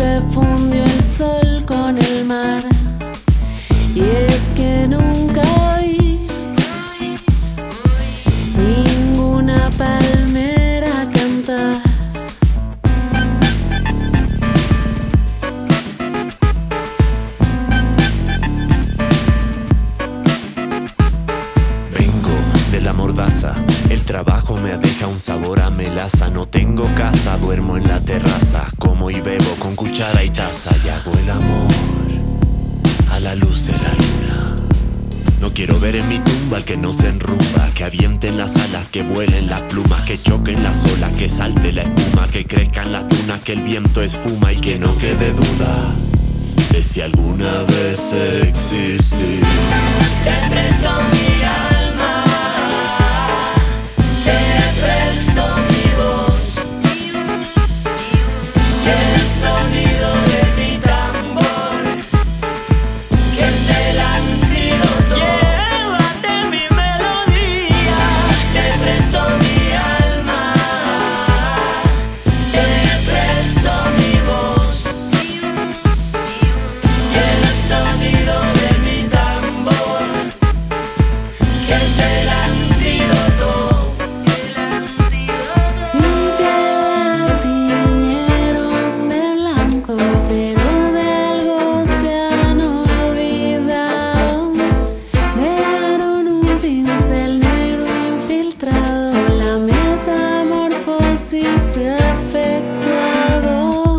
se fundió el sol con el mar. Y es que nunca vi ninguna palmera cantar. Vengo de la mordaza, el trabajo me deja un sabor a melaza. No tengo casa, duermo en la terraza, como y bebo con cuchara y taza. Y hago el amor a la luz de la luna. No quiero ver en mi tumba al que no se enrumba, que avienten las alas, que vuelen las plumas, que choquen las olas, que salte la espuma, que crezcan las dunas, que el viento esfuma y que no quede duda de si alguna vez existí. Te presto mi alma, te presto mi voz, el sonido de mi tambor, que es el antídoto. Llévate mi melodía, te presto mi alma, te presto mi voz, el sonido de mi tambor, que es el antídoto. Mi piel la tiñeron de blanco, pero de algo se han olvidado. Dejaron un pincel negro infiltrado, la metamorfosis se ha efectuado.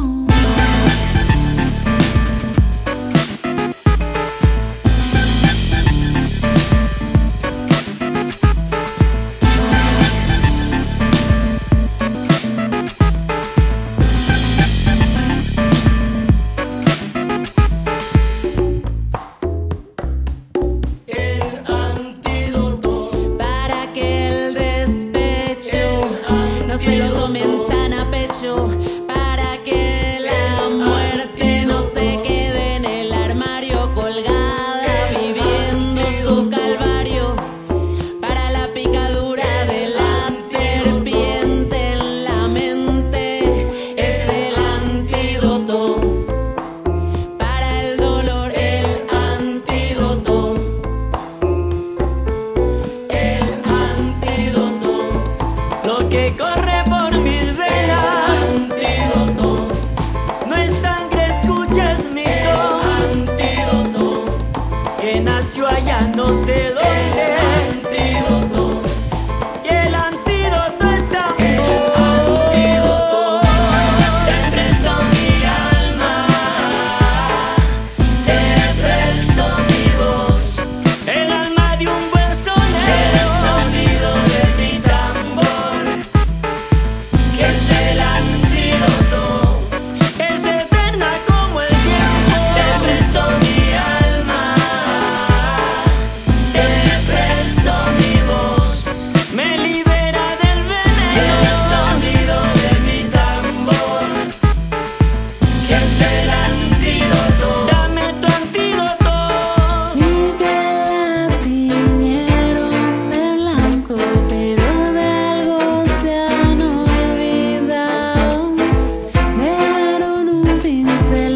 El antídoto. Para que el despecho no se lo tomen tan a pecho, para que la muerte no se quede en el armario colgada viviendo su calvario, para la picadura de la serpiente en la mente es el antídoto, para el dolor el antídoto. El antídoto. Lo que corre por mis venas. Antídoto. No es sangre, escuchas mi son. Antídoto. Que nació allá no sé dónde. Antídoto. Y el antídoto está. El antídoto. Te presto mi alma, te presto mi voz, el alma de un buen sonero, el sonido de mi tambor, que es el antídoto, es eterna como el tiempo. Te presto mi alma, te presto mi voz, me libera del veneno, el sonido de mi tambor, que es el antídoto. Dame tu antídoto. Mi piel la tiñeron de blanco, pero de algo se han olvidado. Dejaron un pincel